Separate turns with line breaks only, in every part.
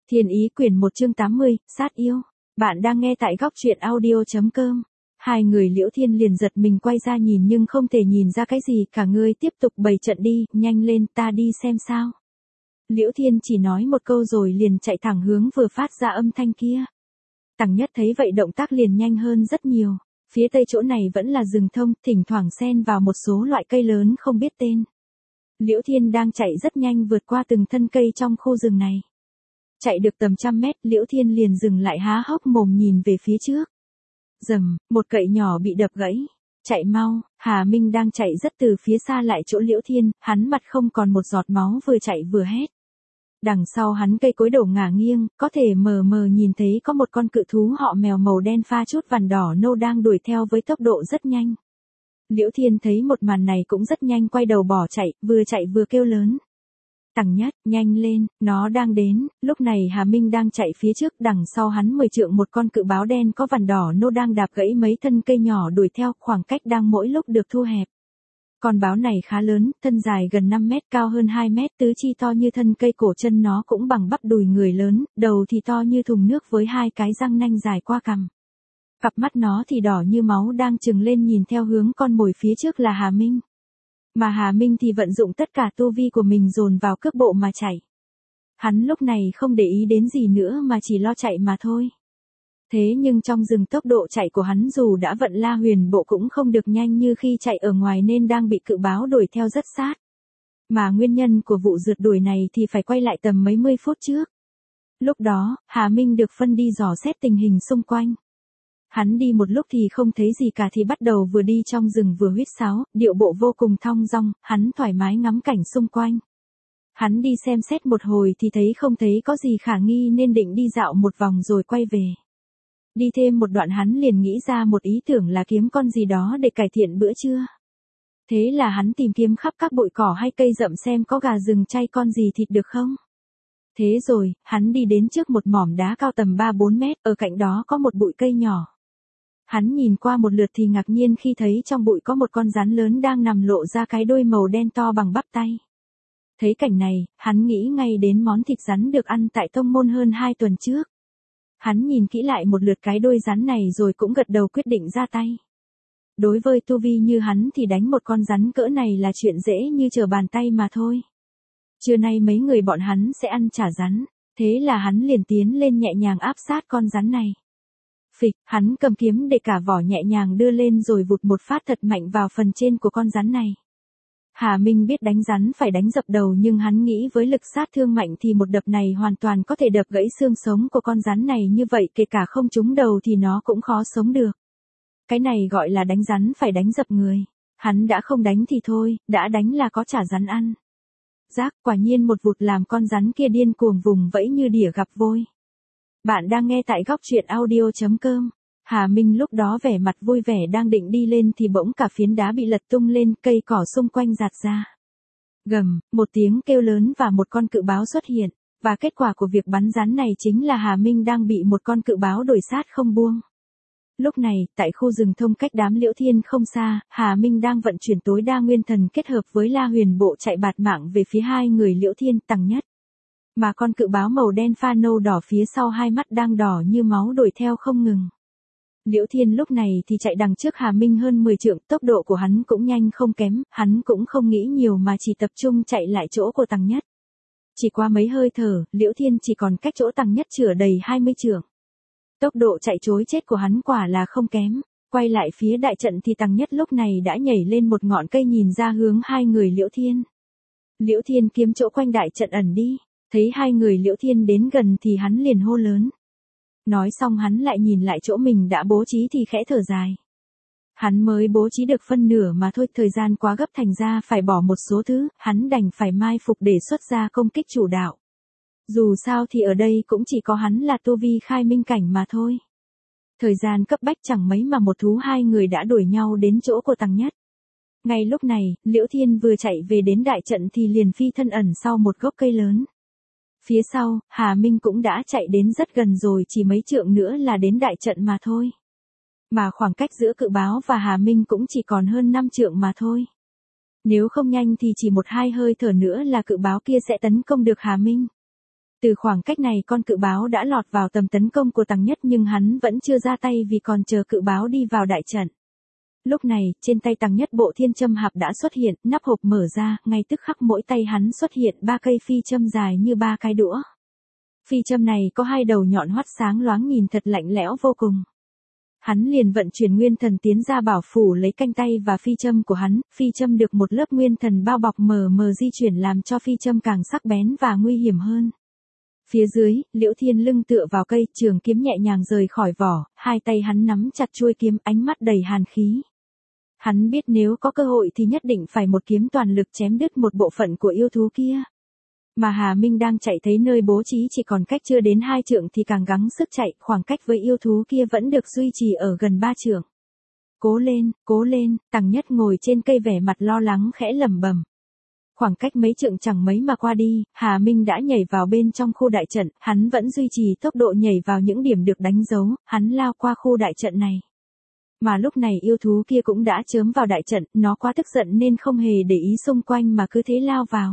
Thiên Ý quyển 1 chương 80, sát yêu. Bạn đang nghe tại góc truyện audio.com. Hai người Liễu Thiên liền giật mình quay ra nhìn nhưng không thể nhìn ra cái gì cả. Ngươi tiếp tục bày trận đi, nhanh lên ta đi xem sao. Liễu Thiên chỉ nói một câu rồi liền chạy thẳng hướng vừa phát ra âm thanh kia. Tằng Nhất thấy vậy động tác liền nhanh hơn rất nhiều. Phía tây chỗ này vẫn là rừng thông, thỉnh thoảng xen vào một số loại cây lớn không biết tên. Liễu Thiên đang chạy rất nhanh vượt qua từng thân cây trong khu rừng này. Chạy được tầm 100 mét, Liễu Thiên liền dừng lại há hốc mồm nhìn về phía trước. Rầm, một cậy nhỏ bị đập gãy. Chạy mau, Hà Minh đang chạy rất từ phía xa lại chỗ Liễu Thiên, hắn mặt không còn một giọt máu vừa chạy vừa hét. Đằng sau hắn cây cối đổ ngả nghiêng, có thể mờ mờ nhìn thấy có một con cự thú họ mèo màu đen pha chút vằn đỏ nâu đang đuổi theo với tốc độ rất nhanh. Liễu Thiên thấy một màn này cũng rất nhanh quay đầu bỏ chạy vừa kêu lớn. Tằng Nhất, nhanh lên, nó đang đến. Lúc này Hà Minh đang chạy phía trước, đằng sau hắn 10 trượng một con cự báo đen có vằn đỏ nâu đang đạp gãy mấy thân cây nhỏ đuổi theo, khoảng cách đang mỗi lúc được thu hẹp. Con báo này khá lớn, thân dài gần 5 mét, cao hơn 2 mét, tứ chi to như thân cây, cổ chân nó cũng bằng bắp đùi người lớn, đầu thì to như thùng nước với hai cái răng nanh dài qua cằm. Cặp mắt nó thì đỏ như máu đang trừng lên nhìn theo hướng con mồi phía trước là Hà Minh. Mà Hà Minh thì vận dụng tất cả tu vi của mình dồn vào cước bộ mà chạy. Hắn lúc này không để ý đến gì nữa mà chỉ lo chạy mà thôi. Thế nhưng trong rừng tốc độ chạy của hắn dù đã vận La Huyền Bộ cũng không được nhanh như khi chạy ở ngoài nên đang bị cự báo đuổi theo rất sát. Mà nguyên nhân của vụ rượt đuổi này thì phải quay lại tầm mấy mươi phút trước. Lúc đó, Hà Minh được phân đi dò xét tình hình xung quanh. Hắn đi một lúc thì không thấy gì cả thì bắt đầu vừa đi trong rừng vừa huýt sáo, điệu bộ vô cùng thong dong, hắn thoải mái ngắm cảnh xung quanh. Hắn đi xem xét một hồi thì thấy không thấy có gì khả nghi nên định đi dạo một vòng rồi quay về. Đi thêm một đoạn hắn liền nghĩ ra một ý tưởng là kiếm con gì đó để cải thiện bữa trưa. Thế là hắn tìm kiếm khắp các bụi cỏ hay cây rậm xem có gà rừng chay con gì thịt được không. Thế rồi, hắn đi đến trước một mỏm đá cao tầm 3-4 mét, ở cạnh đó có một bụi cây nhỏ. Hắn nhìn qua một lượt thì ngạc nhiên khi thấy trong bụi có một con rắn lớn đang nằm lộ ra cái đuôi màu đen to bằng bắp tay. Thấy cảnh này, hắn nghĩ ngay đến món thịt rắn được ăn tại tông môn hơn 2 tuần trước. Hắn nhìn kỹ lại một lượt cái đuôi rắn này rồi cũng gật đầu quyết định ra tay. Đối với tu vi như hắn thì đánh một con rắn cỡ này là chuyện dễ như trở bàn tay mà thôi. Trưa nay mấy người bọn hắn sẽ ăn chả rắn, thế là hắn liền tiến lên nhẹ nhàng áp sát con rắn này. Phịch, hắn cầm kiếm để cả vỏ nhẹ nhàng đưa lên rồi vụt một phát thật mạnh vào phần trên của con rắn này. Hà Minh biết đánh rắn phải đánh dập đầu nhưng hắn nghĩ với lực sát thương mạnh thì một đập này hoàn toàn có thể đập gãy xương sống của con rắn này, như vậy kể cả không trúng đầu thì nó cũng khó sống được. Cái này gọi là đánh rắn phải đánh dập người. Hắn đã không đánh thì thôi, đã đánh là có chả rắn ăn. Rác, quả nhiên một vụt làm con rắn kia điên cuồng vùng vẫy như đỉa gặp vôi. Bạn đang nghe tại góc truyện audio.com. Hà Minh lúc đó vẻ mặt vui vẻ đang định đi lên thì bỗng cả phiến đá bị lật tung lên, cây cỏ xung quanh rạt ra. Gầm, một tiếng kêu lớn và một con cự báo xuất hiện, và kết quả của việc bắn rắn này chính là Hà Minh đang bị một con cự báo đuổi sát không buông. Lúc này, tại khu rừng thông cách đám Liễu Thiên không xa, Hà Minh đang vận chuyển tối đa nguyên thần kết hợp với La Huyền Bộ chạy bạt mạng về phía hai người Liễu Thiên, Tằng Nhất. Mà con cự báo màu đen pha nâu đỏ phía sau hai mắt đang đỏ như máu đuổi theo không ngừng. Liễu Thiên lúc này thì chạy đằng trước Hà Minh hơn 10 trượng, tốc độ của hắn cũng nhanh không kém, hắn cũng không nghĩ nhiều mà chỉ tập trung chạy lại chỗ của Tằng Nhất. Chỉ qua mấy hơi thở, Liễu Thiên chỉ còn cách chỗ Tằng Nhất chửa đầy 20 trượng. Tốc độ chạy trối chết của hắn quả là không kém. Quay lại phía đại trận thì Tằng Nhất lúc này đã nhảy lên một ngọn cây nhìn ra hướng hai người Liễu Thiên. Liễu Thiên kiếm chỗ quanh đại trận ẩn đi, thấy hai người Liễu Thiên đến gần thì hắn liền hô lớn. Nói xong hắn lại nhìn lại chỗ mình đã bố trí thì khẽ thở dài. Hắn mới bố trí được phân nửa mà thôi, thời gian quá gấp thành ra phải bỏ một số thứ, hắn đành phải mai phục để xuất ra công kích chủ đạo. Dù sao thì ở đây cũng chỉ có hắn là tu vi khai minh cảnh mà thôi. Thời gian cấp bách chẳng mấy mà một thú hai người đã đuổi nhau đến chỗ của Tằng Nhất. Ngay lúc này, Liễu Thiên vừa chạy về đến đại trận thì liền phi thân ẩn sau một gốc cây lớn. Phía sau, Hà Minh cũng đã chạy đến rất gần rồi, chỉ mấy trượng nữa là đến đại trận mà thôi. Mà khoảng cách giữa cự báo và Hà Minh cũng chỉ còn hơn 5 trượng mà thôi. Nếu không nhanh thì chỉ 1-2 hơi thở nữa là cự báo kia sẽ tấn công được Hà Minh. Từ khoảng cách này con cự báo đã lọt vào tầm tấn công của Tằng Nhất nhưng hắn vẫn chưa ra tay vì còn chờ cự báo đi vào đại trận. Lúc này, trên tay Tằng Nhất bộ thiên châm hạp đã xuất hiện, nắp hộp mở ra, ngay tức khắc mỗi tay hắn xuất hiện 3 cây phi châm dài như 3 cái đũa. Phi châm này có 2 đầu nhọn hoắt sáng loáng nhìn thật lạnh lẽo vô cùng. Hắn liền vận chuyển nguyên thần tiến ra bảo phủ lấy canh tay và phi châm của hắn, phi châm được một lớp nguyên thần bao bọc mờ mờ di chuyển làm cho phi châm càng sắc bén và nguy hiểm hơn. Phía dưới, Liễu Thiên lưng tựa vào cây, trường kiếm nhẹ nhàng rời khỏi vỏ, 2 tay hắn nắm chặt chuôi kiếm, ánh mắt đầy hàn khí. Hắn biết nếu có cơ hội thì nhất định phải một kiếm toàn lực chém đứt một bộ phận của yêu thú kia. Mà Hà Minh đang chạy thấy nơi bố trí chỉ còn cách chưa đến 2 trượng thì càng gắng sức chạy, khoảng cách với yêu thú kia vẫn được duy trì ở gần 3 trượng. Cố lên, Tằng Nhất ngồi trên cây vẻ mặt lo lắng khẽ lẩm bẩm. Khoảng cách mấy trượng chẳng mấy mà qua đi, Hà Minh đã nhảy vào bên trong khu đại trận, hắn vẫn duy trì tốc độ nhảy vào những điểm được đánh dấu, hắn lao qua khu đại trận này. Mà lúc này yêu thú kia cũng đã chớm vào đại trận, nó quá tức giận nên không hề để ý xung quanh mà cứ thế lao vào.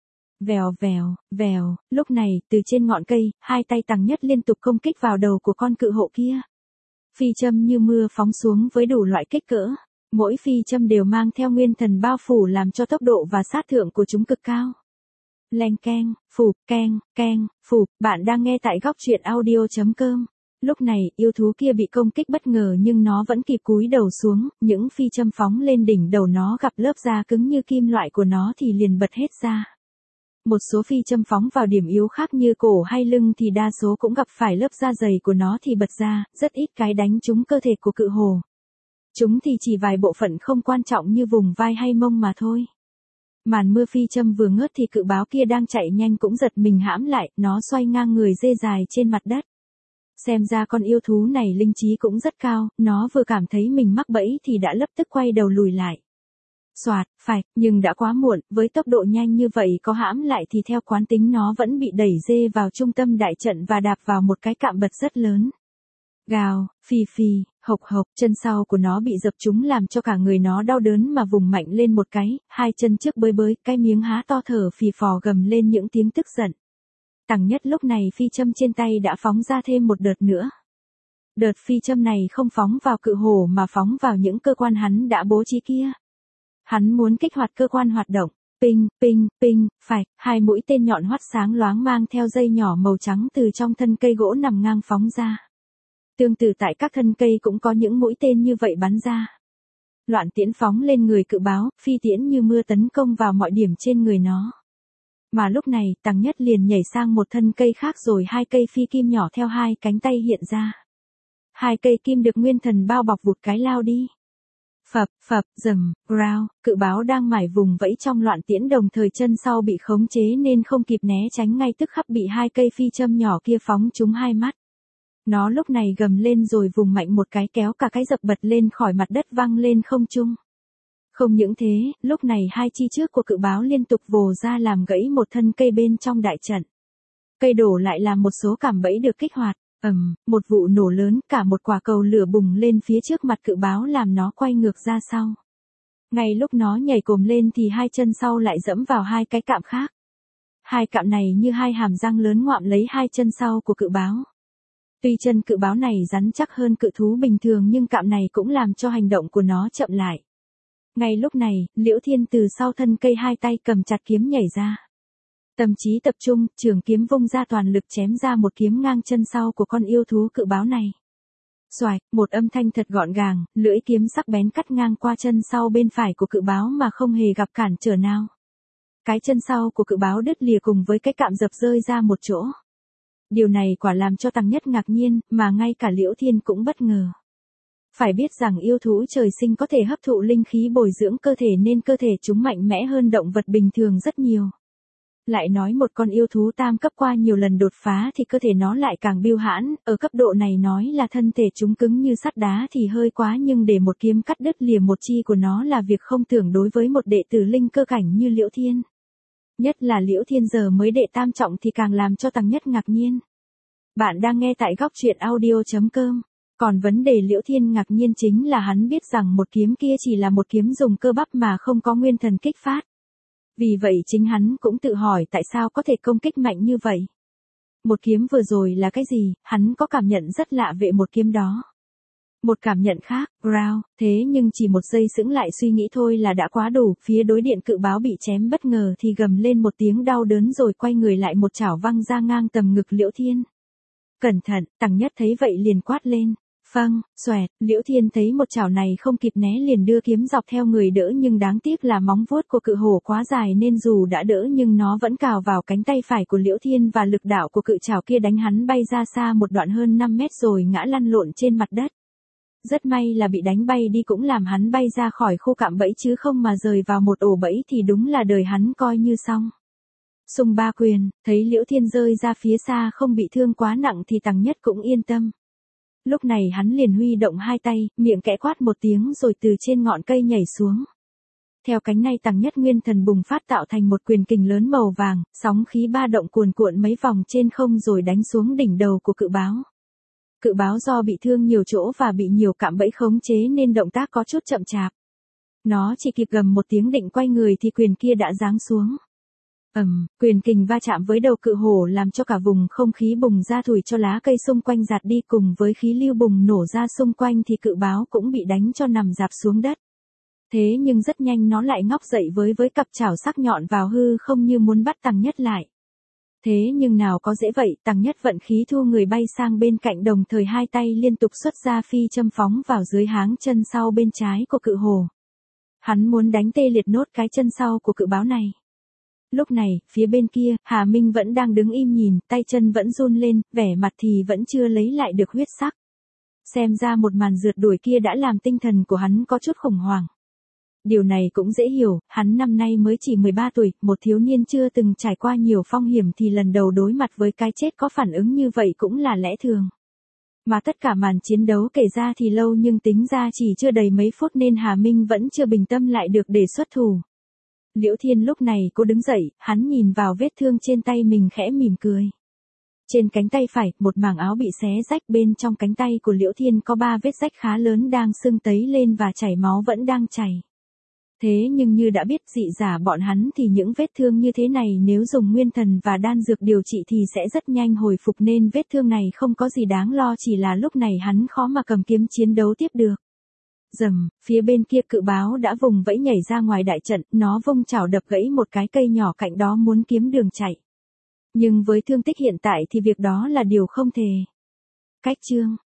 Vèo, lúc này, từ trên ngọn cây, 2 tay Tằng Nhất liên tục công kích vào đầu của con cự hộ kia. Phi châm như mưa phóng xuống với đủ loại kích cỡ. Mỗi phi châm đều mang theo nguyên thần bao phủ làm cho tốc độ và sát thương của chúng cực cao. Leng keng, phụp, bạn đang nghe tại góc truyện audio.com. Lúc này, yêu thú kia bị công kích bất ngờ nhưng nó vẫn kịp cúi đầu xuống, những phi châm phóng lên đỉnh đầu nó gặp lớp da cứng như kim loại của nó thì liền bật hết ra. Một số phi châm phóng vào điểm yếu khác như cổ hay lưng thì đa số cũng gặp phải lớp da dày của nó thì bật ra, rất ít cái đánh trúng cơ thể của cự hồ. Chúng thì chỉ vài bộ phận không quan trọng như vùng vai hay mông mà thôi. Màn mưa phi châm vừa ngớt thì cự báo kia đang chạy nhanh cũng giật mình hãm lại, nó xoay ngang người dê dài trên mặt đất. Xem ra con yêu thú này linh trí cũng rất cao, nó vừa cảm thấy mình mắc bẫy thì đã lập tức quay đầu lùi lại. Soạt, phải, nhưng đã quá muộn, với tốc độ nhanh như vậy có hãm lại thì theo quán tính nó vẫn bị đẩy dê vào trung tâm đại trận và đạp vào một cái cạm bật rất lớn. Gào, phì, hộc, chân sau của nó bị dập trúng làm cho cả người nó đau đớn mà vùng mạnh lên một cái, 2 chân trước bới, cái miếng há to thở phì phò gầm lên những tiếng tức giận. Tằng Nhất lúc này phi châm trên tay đã phóng ra thêm một đợt nữa. Đợt phi châm này không phóng vào cự hổ mà phóng vào những cơ quan hắn đã bố trí kia. Hắn muốn kích hoạt cơ quan hoạt động. Ping, phải, 2 mũi tên nhọn hoắt sáng loáng mang theo dây nhỏ màu trắng từ trong thân cây gỗ nằm ngang phóng ra. Tương tự tại các thân cây cũng có những mũi tên như vậy bắn ra. Loạn tiễn phóng lên người cự báo, phi tiễn như mưa tấn công vào mọi điểm trên người nó. Mà lúc này, Tằng Nhất liền nhảy sang một thân cây khác rồi 2 cây phi kim nhỏ theo 2 cánh tay hiện ra. 2 cây kim được nguyên thần bao bọc vụt cái lao đi. Phập, rầm, growl, cự báo đang mải vùng vẫy trong loạn tiễn đồng thời chân sau bị khống chế nên không kịp né tránh ngay tức khắc bị 2 cây phi châm nhỏ kia phóng trúng 2 mắt. Nó lúc này gầm lên rồi vùng mạnh một cái kéo cả cái dập bật lên khỏi mặt đất văng lên không trung. Không những thế, lúc này 2 chi trước của cự báo liên tục vồ ra làm gãy một thân cây bên trong đại trận. Cây đổ lại làm một số cảm bẫy được kích hoạt. Một vụ nổ lớn, cả một quả cầu lửa bùng lên phía trước mặt cự báo làm nó quay ngược ra sau. Ngay lúc nó nhảy cồm lên thì 2 chân sau lại dẫm vào 2 cái cạm khác. 2 cạm này như 2 hàm răng lớn ngoạm lấy 2 chân sau của cự báo. Tuy chân cự báo này rắn chắc hơn cự thú bình thường nhưng cạm này cũng làm cho hành động của nó chậm lại. Ngay lúc này, Liễu Thiên từ sau thân cây 2 tay cầm chặt kiếm nhảy ra. Tâm trí tập trung, trường kiếm vung ra toàn lực chém ra một kiếm ngang chân sau của con yêu thú cự báo này. Xoài, một âm thanh thật gọn gàng, lưỡi kiếm sắc bén cắt ngang qua chân sau bên phải của cự báo mà không hề gặp cản trở nào. Cái chân sau của cự báo đứt lìa cùng với cái cạm dập rơi ra một chỗ. Điều này quả làm cho Tằng Nhất ngạc nhiên, mà ngay cả Liễu Thiên cũng bất ngờ. Phải biết rằng yêu thú trời sinh có thể hấp thụ linh khí bồi dưỡng cơ thể nên cơ thể chúng mạnh mẽ hơn động vật bình thường rất nhiều. Lại nói một con yêu thú tam cấp qua nhiều lần đột phá thì cơ thể nó lại càng biêu hãn, ở cấp độ này nói là thân thể chúng cứng như sắt đá thì hơi quá nhưng để một kiếm cắt đứt lìa một chi của nó là việc không tưởng đối với một đệ tử linh cơ cảnh như Liễu Thiên. Nhất là Liễu Thiên giờ mới đệ tam trọng thì càng làm cho Tằng Nhất ngạc nhiên. Bạn đang nghe tại góc truyện audio.com. Còn vấn đề Liễu Thiên ngạc nhiên chính là hắn biết rằng một kiếm kia chỉ là một kiếm dùng cơ bắp mà không có nguyên thần kích phát. Vì vậy chính hắn cũng tự hỏi tại sao có thể công kích mạnh như vậy. Một kiếm vừa rồi là cái gì, hắn có cảm nhận rất lạ về một kiếm đó. Một cảm nhận khác, growl, thế nhưng chỉ một giây sững lại suy nghĩ thôi là đã quá đủ, phía đối điện cự báo bị chém bất ngờ thì gầm lên một tiếng đau đớn rồi quay người lại một chảo văng ra ngang tầm ngực Liễu Thiên. Cẩn thận, Tằng Nhất thấy vậy liền quát lên. Phăng, xoẹt, Liễu Thiên thấy một chảo này không kịp né liền đưa kiếm dọc theo người đỡ nhưng đáng tiếc là móng vuốt của cự hổ quá dài nên dù đã đỡ nhưng nó vẫn cào vào cánh tay phải của Liễu Thiên và lực đạo của cự chảo kia đánh hắn bay ra xa một đoạn hơn 5 mét rồi ngã lăn lộn trên mặt đất. Rất may là bị đánh bay đi cũng làm hắn bay ra khỏi khu cạm bẫy chứ không mà rời vào một ổ bẫy thì đúng là đời hắn coi như xong. Xung ba quyền, thấy Liễu Thiên rơi ra phía xa không bị thương quá nặng thì Tằng Nhất cũng yên tâm. Lúc này hắn liền huy động hai tay, miệng kẽ quát một tiếng rồi từ trên ngọn cây nhảy xuống. Theo cánh nay Tằng Nhất nguyên thần bùng phát tạo thành một quyền kình lớn màu vàng, sóng khí ba động cuồn cuộn mấy vòng trên không rồi đánh xuống đỉnh đầu của cự báo. Cự báo do bị thương nhiều chỗ và bị nhiều cạm bẫy khống chế nên động tác có chút chậm chạp. Nó chỉ kịp gầm một tiếng định quay người thì quyền kia đã giáng xuống. Quyền kình va chạm với đầu cự hổ làm cho cả vùng không khí bùng ra thổi cho lá cây xung quanh giạt đi cùng với khí lưu bùng nổ ra xung quanh thì cự báo cũng bị đánh cho nằm rạp xuống đất. Thế nhưng rất nhanh nó lại ngóc dậy với cặp chảo sắc nhọn vào hư không như muốn bắt Tằng Nhất lại. Thế nhưng nào có dễ vậy, Tằng Nhất vận khí thu người bay sang bên cạnh đồng thời hai tay liên tục xuất ra phi châm phóng vào dưới háng chân sau bên trái của cự hổ. Hắn muốn đánh tê liệt nốt cái chân sau của cự báo này. Lúc này, phía bên kia, Hà Minh vẫn đang đứng im nhìn, tay chân vẫn run lên, vẻ mặt thì vẫn chưa lấy lại được huyết sắc. Xem ra một màn rượt đuổi kia đã làm tinh thần của hắn có chút khủng hoảng. Điều này cũng dễ hiểu, hắn năm nay mới chỉ 13 tuổi, một thiếu niên chưa từng trải qua nhiều phong hiểm thì lần đầu đối mặt với cái chết có phản ứng như vậy cũng là lẽ thường. Mà tất cả màn chiến đấu kể ra thì lâu nhưng tính ra chỉ chưa đầy mấy phút nên Hà Minh vẫn chưa bình tâm lại được để xuất thủ. Liễu Thiên lúc này cô đứng dậy, hắn nhìn vào vết thương trên tay mình khẽ mỉm cười. Trên cánh tay phải, một mảng áo bị xé rách bên trong cánh tay của Liễu Thiên có 3 vết rách khá lớn đang sưng tấy lên và chảy máu vẫn đang chảy. Thế nhưng như đã biết dị giả bọn hắn thì những vết thương như thế này nếu dùng nguyên thần và đan dược điều trị thì sẽ rất nhanh hồi phục nên vết thương này không có gì đáng lo chỉ là lúc này hắn khó mà cầm kiếm chiến đấu tiếp được. Rầm, phía bên kia cự báo đã vùng vẫy nhảy ra ngoài đại trận, nó vung chảo đập gãy một cái cây nhỏ cạnh đó muốn kiếm đường chạy. Nhưng với thương tích hiện tại thì việc đó là điều không thể. Cách chương